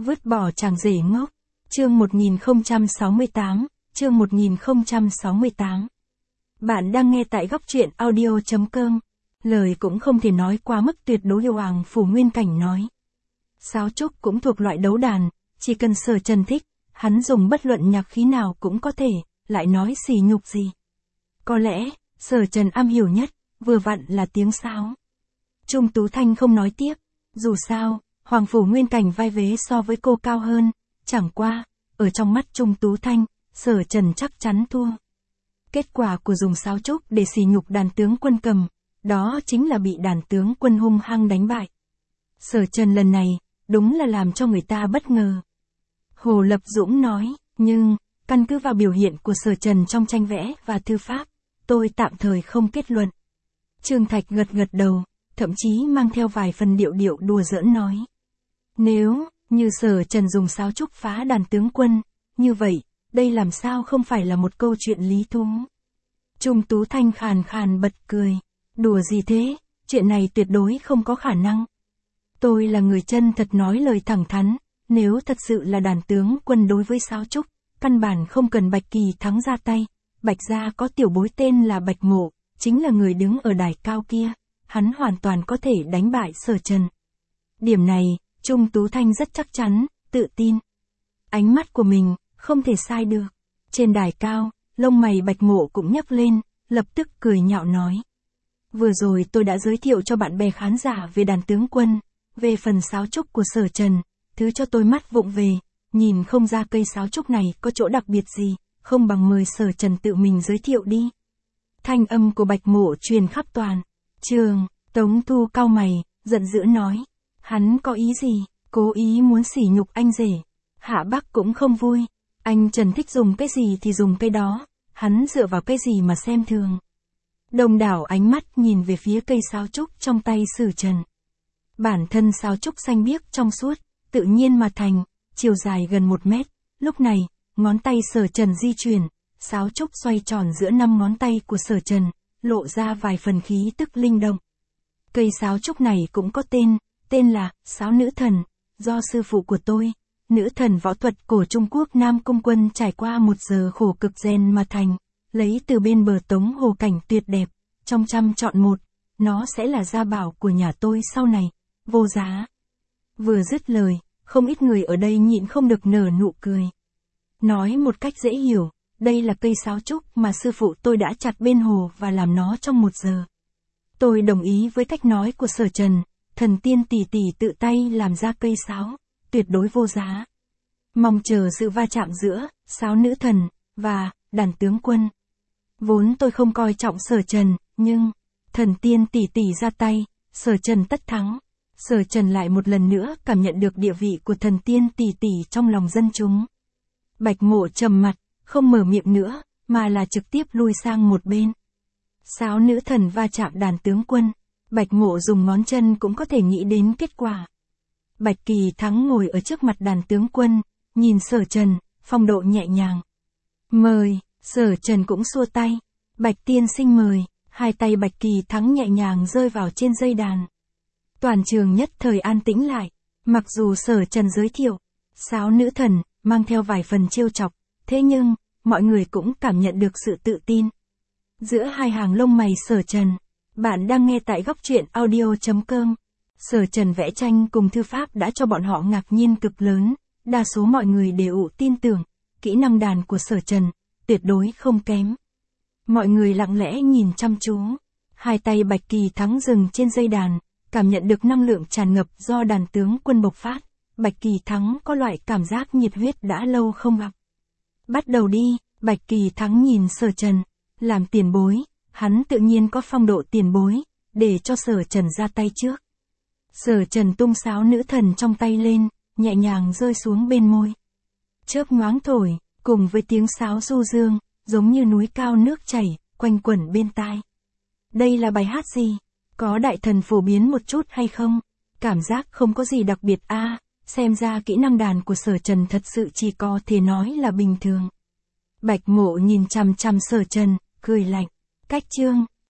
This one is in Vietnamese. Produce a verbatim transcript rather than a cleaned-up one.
Vứt bỏ chàng rể ngốc. Chương một nghìn không trăm sáu mươi tám, chương một nghìn không trăm sáu mươi tám. Bạn đang nghe tại góc truyện audio chấm com. Lời cũng không thể nói quá mức tuyệt đối, yêu Hoàng Phủ Nguyên Cảnh nói. Sáo trúc cũng thuộc loại đấu đàn, chỉ cần Sở Trần thích, hắn dùng bất luận nhạc khí nào cũng có thể, lại nói sỉ nhục gì. Có lẽ, Sở Trần am hiểu nhất, vừa vặn là tiếng sáo. Trung Tú Thanh không nói tiếp, dù sao, Hoàng Phủ Nguyên Cảnh vai vế so với cô cao hơn, chẳng qua, ở trong mắt Trung Tú Thanh, Sở Trần chắc chắn thua. Kết quả của dùng sáo trúc để sỉ nhục đàn tướng quân cầm, đó chính là bị đàn tướng quân hung hăng đánh bại. Sở Trần lần này, đúng là làm cho người ta bất ngờ. Hồ Lập Dũng nói, nhưng, căn cứ vào biểu hiện của Sở Trần trong tranh vẽ và thư pháp, tôi tạm thời không kết luận. Trương Thạch gật gật đầu, thậm chí mang theo vài phần điệu điệu đùa giỡn nói. Nếu, như Sở Trần dùng sáo trúc phá đàn tướng quân, như vậy, đây làm sao không phải là một câu chuyện lý thú. Trung Tú Thanh khàn khàn bật cười. Đùa gì thế, chuyện này tuyệt đối không có khả năng. Tôi là người chân thật nói lời thẳng thắn, nếu thật sự là đàn tướng quân đối với sáo trúc, căn bản không cần Bạch Kỳ Thắng ra tay. Bạch gia có tiểu bối tên là Bạch Mộ, chính là người đứng ở đài cao kia, hắn hoàn toàn có thể đánh bại Sở Trần. Điểm này, Trung Tú Thanh rất chắc chắn, tự tin. Ánh mắt của mình, không thể sai được. Trên đài cao, lông mày Bạch Mộ cũng nhấc lên, lập tức cười nhạo nói. Vừa rồi tôi đã giới thiệu cho bạn bè khán giả về đàn tướng quân, về phần sáo trúc của Sở Trần, thứ cho tôi mắt vụng về, nhìn không ra cây sáo trúc này có chỗ đặc biệt gì, không bằng mời Sở Trần tự mình giới thiệu đi. Thanh âm của Bạch Mộ truyền khắp toàn trường. Tống Thu cau mày, giận dữ nói, hắn có ý gì, cố ý muốn sỉ nhục anh rể. Hạ Bắc cũng không vui, anh Trần thích dùng cái gì thì dùng cái đó, hắn dựa vào cái gì mà xem thường. Đông đảo ánh mắt nhìn về phía cây sáo trúc trong tay Sở Trần. Bản thân sáo trúc xanh biếc trong suốt, tự nhiên mà thành, chiều dài gần một mét, lúc này, ngón tay Sở Trần di chuyển, sáo trúc xoay tròn giữa năm ngón tay của Sở Trần, lộ ra vài phần khí tức linh động. Cây sáo trúc này cũng có tên, tên là sáo nữ thần, do sư phụ của tôi, nữ thần võ thuật cổ Trung Quốc Nam Cung Quân trải qua một giờ khổ cực rèn mà thành, lấy từ bên bờ Tống Hồ cảnh tuyệt đẹp, trong trăm chọn một, nó sẽ là gia bảo của nhà tôi sau này, vô giá. Vừa dứt lời, không ít người ở đây nhịn không được nở nụ cười. Nói một cách dễ hiểu, đây là cây sáo trúc mà sư phụ tôi đã chặt bên hồ và làm nó trong một giờ. Tôi đồng ý với cách nói của Sở Trần, thần tiên tỷ tỷ tự tay làm ra cây sáo, tuyệt đối vô giá. Mong chờ sự va chạm giữa sáo nữ thần và đàn tướng quân. Vốn tôi không coi trọng Sở Trần, nhưng thần tiên tỷ tỷ ra tay, Sở Trần tất thắng. Sở Trần lại một lần nữa cảm nhận được địa vị của thần tiên tỷ tỷ trong lòng dân chúng. Bạch Mộ trầm mặt, không mở miệng nữa, mà là trực tiếp lui sang một bên. Sáo nữ thần va chạm đàn tướng quân, Bạch Mộ dùng ngón chân cũng có thể nghĩ đến kết quả. Bạch Kỳ Thắng ngồi ở trước mặt đàn tướng quân, nhìn Sở Trần, phong độ nhẹ nhàng. Mời, Sở Trần cũng xua tay. Bạch tiên sinh mời, hai tay Bạch Kỳ Thắng nhẹ nhàng rơi vào trên dây đàn. Toàn trường nhất thời an tĩnh lại, mặc dù Sở Trần giới thiệu, sáo nữ thần, mang theo vài phần trêu chọc, thế nhưng, mọi người cũng cảm nhận được sự tự tin. Giữa hai hàng lông mày Sở Trần, bạn đang nghe tại góc truyện audio chấm com. Sở Trần vẽ tranh cùng thư pháp đã cho bọn họ ngạc nhiên cực lớn, đa số mọi người đều tin tưởng, kỹ năng đàn của Sở Trần, tuyệt đối không kém. Mọi người lặng lẽ nhìn chăm chú, hai tay Bạch Kỳ Thắng dừng trên dây đàn, cảm nhận được năng lượng tràn ngập do đàn tướng quân bộc phát, Bạch Kỳ Thắng có loại cảm giác nhiệt huyết đã lâu không gặp. Bắt đầu đi, Bạch Kỳ Thắng nhìn Sở Trần, làm tiền bối, hắn tự nhiên có phong độ tiền bối, để cho Sở Trần ra tay trước. Sở Trần tung sáo nữ thần trong tay lên, nhẹ nhàng rơi xuống bên môi. Chớp nhoáng thổi, cùng với tiếng sáo du dương, giống như núi cao nước chảy, quanh quẩn bên tai. Đây là bài hát gì? Có đại thần phổ biến một chút hay không? Cảm giác không có gì đặc biệt a, à, xem ra kỹ năng đàn của Sở Trần thật sự chỉ có thể nói là bình thường. Bạch Mộ nhìn chằm chằm Sở Trần, cười lạnh. Cách chương,